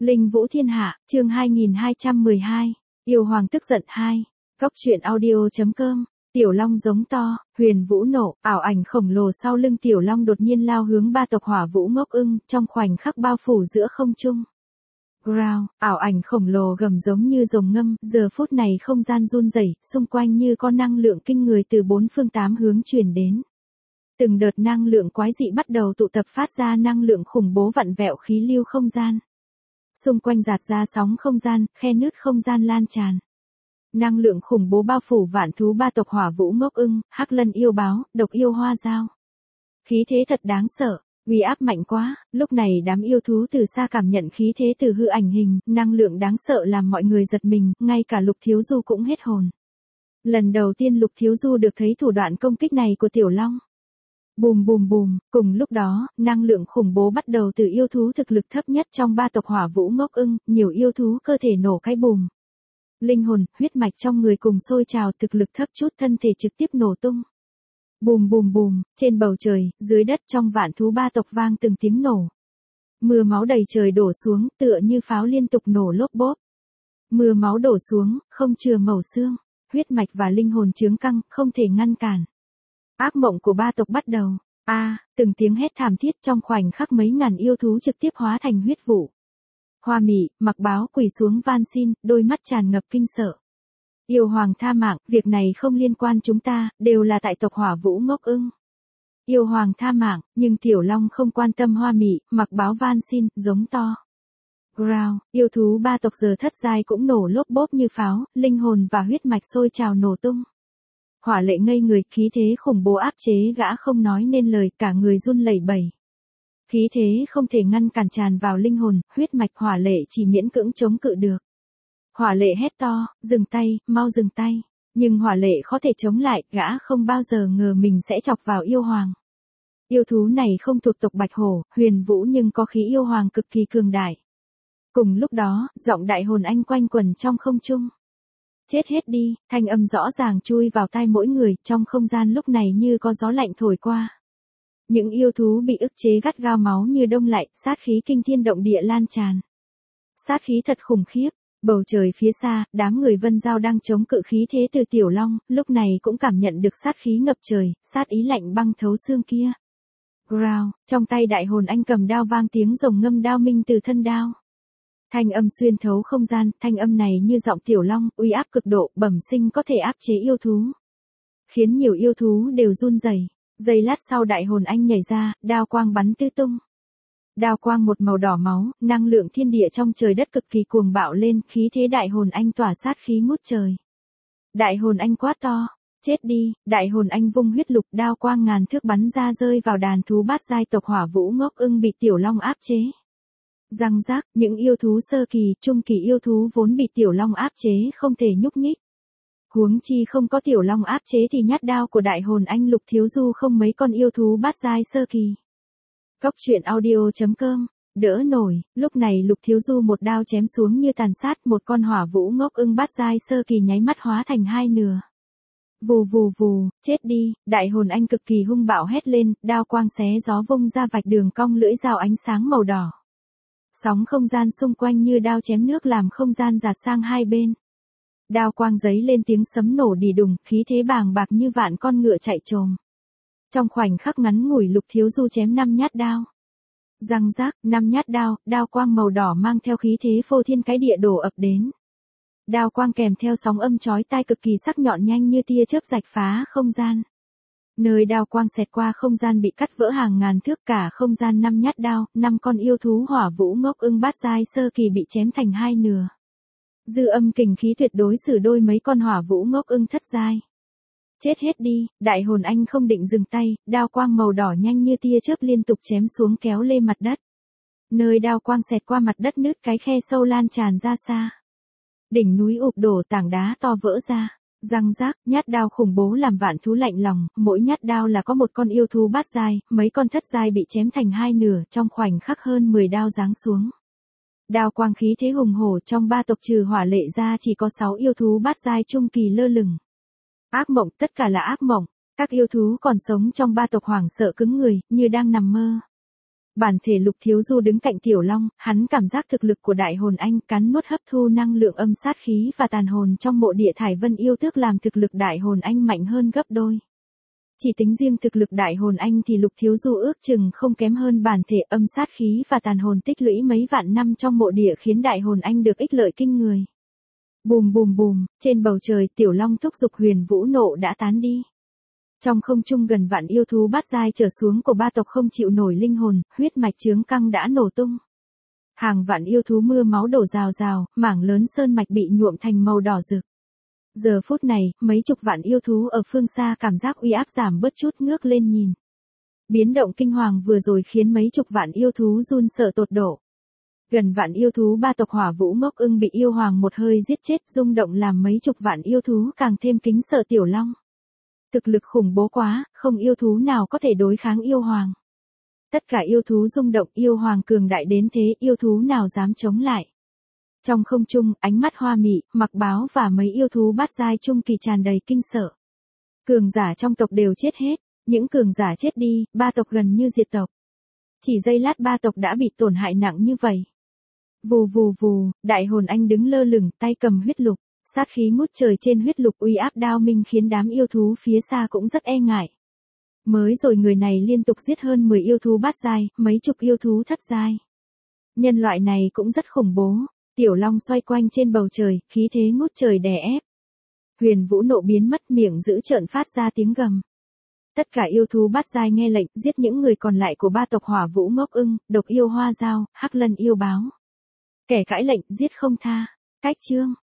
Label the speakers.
Speaker 1: Linh Vũ Thiên Hạ, chương 2212, Yêu Hoàng tức giận 2, Cốc truyện audio.com, Tiểu Long giống to, Huyền Vũ nộ, ảo ảnh khổng lồ sau lưng Tiểu Long đột nhiên lao hướng ba tộc Hỏa Vũ Ngốc Ưng, trong khoảnh khắc bao phủ giữa không trung. Growl, ảo ảnh khổng lồ gầm giống như rồng ngâm, giờ phút này không gian run rẩy, xung quanh như có năng lượng kinh người từ bốn phương tám hướng truyền đến. Từng đợt năng lượng quái dị bắt đầu tụ tập phát ra năng lượng khủng bố vặn vẹo khí lưu không gian. Xung quanh giạt ra sóng không gian, khe nứt không gian lan tràn. Năng lượng khủng bố bao phủ vạn thú ba tộc Hỏa Vũ Ngốc Ưng, Hắc Lân yêu báo, Độc yêu hoa dao. Khí thế thật đáng sợ, uy áp mạnh quá, lúc này đám yêu thú từ xa cảm nhận khí thế từ hư ảnh hình, năng lượng đáng sợ làm mọi người giật mình, ngay cả Lục Thiếu Du cũng hết hồn. Lần đầu tiên Lục Thiếu Du được thấy thủ đoạn công kích này của Tiểu Long. Bùm bùm bùm, cùng lúc đó, năng lượng khủng bố bắt đầu từ yêu thú thực lực thấp nhất trong ba tộc Hỏa Vũ Ngốc Ưng, nhiều yêu thú cơ thể nổ cái bùm. Linh hồn, huyết mạch trong người cùng sôi trào, thực lực thấp chút thân thể trực tiếp nổ tung. Bùm bùm bùm, trên bầu trời, dưới đất trong vạn thú ba tộc vang từng tiếng nổ. Mưa máu đầy trời đổ xuống, tựa như pháo liên tục nổ lốp bốp. Mưa máu đổ xuống, không chừa mẩu xương, huyết mạch và linh hồn chướng căng, không thể ngăn cản. Ác mộng của ba tộc bắt đầu. Từng tiếng hét thảm thiết trong khoảnh khắc mấy ngàn yêu thú trực tiếp hóa thành huyết vụ. Hoa Mị, Mặc Báo quỳ xuống van xin, đôi mắt tràn ngập kinh sợ. Yêu Hoàng tha mạng, việc này không liên quan chúng ta, đều là tại tộc Hỏa Vũ Ngốc Ưng. Yêu Hoàng tha mạng, nhưng Tiểu Long không quan tâm. Hoa Mị, Mặc Báo van xin, giống to. Growl, yêu thú ba tộc giờ thất giai cũng nổ lốp bốp như pháo, linh hồn và huyết mạch sôi trào nổ tung. Hỏa Lệ ngây người, khí thế khủng bố áp chế gã không nói nên lời, cả người run lẩy bẩy. Khí thế không thể ngăn cản tràn vào linh hồn, huyết mạch. Hỏa Lệ chỉ miễn cưỡng chống cự được. Hỏa Lệ hét to, dừng tay, mau dừng tay. Nhưng Hỏa Lệ khó thể chống lại, gã không bao giờ ngờ mình sẽ chọc vào yêu hoàng. Yêu thú này không thuộc tộc Bạch Hổ, Huyền Vũ nhưng có khí yêu hoàng cực kỳ cường đại. Cùng lúc đó, giọng Đại Hồn Anh quanh quẩn trong không trung. Chết hết đi, thanh âm rõ ràng chui vào tai mỗi người, trong không gian lúc này như có gió lạnh thổi qua. Những yêu thú bị ức chế gắt gao, máu như đông lại, sát khí kinh thiên động địa lan tràn. Sát khí thật khủng khiếp, bầu trời phía xa, đám người Vân Giao đang chống cự khí thế từ Tiểu Long, lúc này cũng cảm nhận được sát khí ngập trời, sát ý lạnh băng thấu xương kia. Growl, trong tay Đại Hồn Anh cầm đao vang tiếng rồng ngâm đao minh từ thân đao. Thanh âm xuyên thấu không gian, thanh âm này như giọng Tiểu Long, uy áp cực độ, bẩm sinh có thể áp chế yêu thú. Khiến nhiều yêu thú đều run rẩy. Giây lát sau Đại Hồn Anh nhảy ra, đao quang bắn tứ tung. Đao quang một màu đỏ máu, năng lượng thiên địa trong trời đất cực kỳ cuồng bạo lên, khí thế Đại Hồn Anh tỏa sát khí ngút trời. Đại Hồn Anh quát to, chết đi, Đại Hồn Anh vung huyết lục, đao quang ngàn thước bắn ra rơi vào đàn thú bát giai tộc Hỏa Vũ Ngốc Ưng bị Tiểu Long áp chế. Răng rác, những yêu thú sơ kỳ, trung kỳ yêu thú vốn bị Tiểu Long áp chế không thể nhúc nhích. Huống chi không có Tiểu Long áp chế thì nhát đao của Đại Hồn Anh Lục Thiếu Du không mấy con yêu thú bát giai sơ kỳ. Cốc truyện audio.com, đỡ nổi, lúc này Lục Thiếu Du một đao chém xuống như tàn sát, một con Hỏa Vũ Ngốc Ưng bát giai sơ kỳ nháy mắt hóa thành hai nửa. Vù vù vù, chết đi, Đại Hồn Anh cực kỳ hung bạo hét lên, đao quang xé gió vung ra vạch đường cong lưỡi dao ánh sáng màu đỏ. Sóng không gian xung quanh như đao chém nước làm không gian dạt sang hai bên. Đao quang giấy lên tiếng sấm nổ đì đùng, khí thế bàng bạc như vạn con ngựa chạy trồm. Trong khoảnh khắc ngắn ngủi Lục Thiếu Du chém 5 nhát đao. Răng rác, 5 nhát đao, đao quang màu đỏ mang theo khí thế phô thiên cái địa đổ ập đến. Đao quang kèm theo sóng âm chói tai cực kỳ sắc nhọn nhanh như tia chớp rạch phá không gian. Nơi đao quang xẹt qua không gian bị cắt vỡ hàng ngàn thước, cả không gian 5 nhát đao, 5 con yêu thú Hỏa Vũ Ngốc Ưng bát giai sơ kỳ bị chém thành hai nửa. Dư âm kình khí tuyệt đối xử đôi mấy con Hỏa Vũ Ngốc Ưng thất giai. Chết hết đi, Đại Hồn Anh không định dừng tay, đao quang màu đỏ nhanh như tia chớp liên tục chém xuống kéo lê mặt đất. Nơi đao quang xẹt qua mặt đất nứt cái khe sâu lan tràn ra xa. Đỉnh núi ụp đổ, tảng đá to vỡ ra. Răng rác, nhát đao khủng bố làm vạn thú lạnh lòng, mỗi nhát đao là có một con yêu thú bát giai, mấy con thất giai bị chém thành hai nửa, trong khoảnh khắc hơn 10 đao giáng xuống. Đao quang khí thế hùng hổ, trong ba tộc trừ Hỏa Lệ ra chỉ có 6 yêu thú bát giai trung kỳ lơ lửng. Ác mộng, tất cả là ác mộng, các yêu thú còn sống trong ba tộc hoảng sợ cứng người, như đang nằm mơ. Bản thể Lục Thiếu Du đứng cạnh Tiểu Long, hắn cảm giác thực lực của đại hồn anh cắn nuốt hấp thu năng lượng âm sát khí và tàn hồn trong mộ địa Thải Vân yêu tước làm thực lực đại hồn anh mạnh hơn gấp đôi. Chỉ tính riêng thực lực đại hồn anh thì Lục Thiếu Du ước chừng không kém hơn bản thể âm sát khí và tàn hồn tích lũy mấy vạn năm trong mộ địa khiến đại hồn anh được ích lợi kinh người. Bùm bùm bùm, trên bầu trời Tiểu Long thúc giục Huyền Vũ Nộ đã tán đi. Trong không trung gần vạn yêu thú bát giai trở xuống của ba tộc không chịu nổi linh hồn, huyết mạch chướng căng đã nổ tung. Hàng vạn yêu thú mưa máu đổ rào rào, mảng lớn sơn mạch bị nhuộm thành màu đỏ rực. Giờ phút này, mấy chục vạn yêu thú ở phương xa cảm giác uy áp giảm bớt chút ngước lên nhìn. Biến động kinh hoàng vừa rồi khiến mấy chục vạn yêu thú run sợ tột độ. Gần vạn yêu thú ba tộc Hỏa Vũ Ngốc Ưng bị yêu hoàng một hơi giết chết, rung động làm mấy chục vạn yêu thú càng thêm kính sợ Tiểu Long. Thực lực khủng bố quá, không yêu thú nào có thể đối kháng yêu hoàng. Tất cả yêu thú rung động, yêu hoàng cường đại đến thế, yêu thú nào dám chống lại. Trong không trung, ánh mắt Hoa Mị, Mặc Báo và mấy yêu thú bát giai trung kỳ tràn đầy kinh sợ. Cường giả trong tộc đều chết hết, những cường giả chết đi, ba tộc gần như diệt tộc. Chỉ giây lát ba tộc đã bị tổn hại nặng như vậy. Vù vù vù, đại hồn anh đứng lơ lửng, tay cầm huyết lục, sát khí ngút trời trên huyết lục uy áp đao minh khiến đám yêu thú phía xa cũng rất e ngại. Mới rồi người này liên tục giết hơn 10 yêu thú bát giai, mấy chục yêu thú thất giai. Nhân loại này cũng rất khủng bố. Tiểu Long xoay quanh trên bầu trời, khí thế ngút trời đè ép. Huyền Vũ Nộ biến mất, miệng giữ trợn phát ra tiếng gầm. Tất cả yêu thú bát giai nghe lệnh, giết những người còn lại của ba tộc Hỏa Vũ Ngốc Ưng, Độc Yêu Hoa Dao, Hắc Lân Yêu Báo. Kẻ cãi lệnh, giết không tha. Cách chương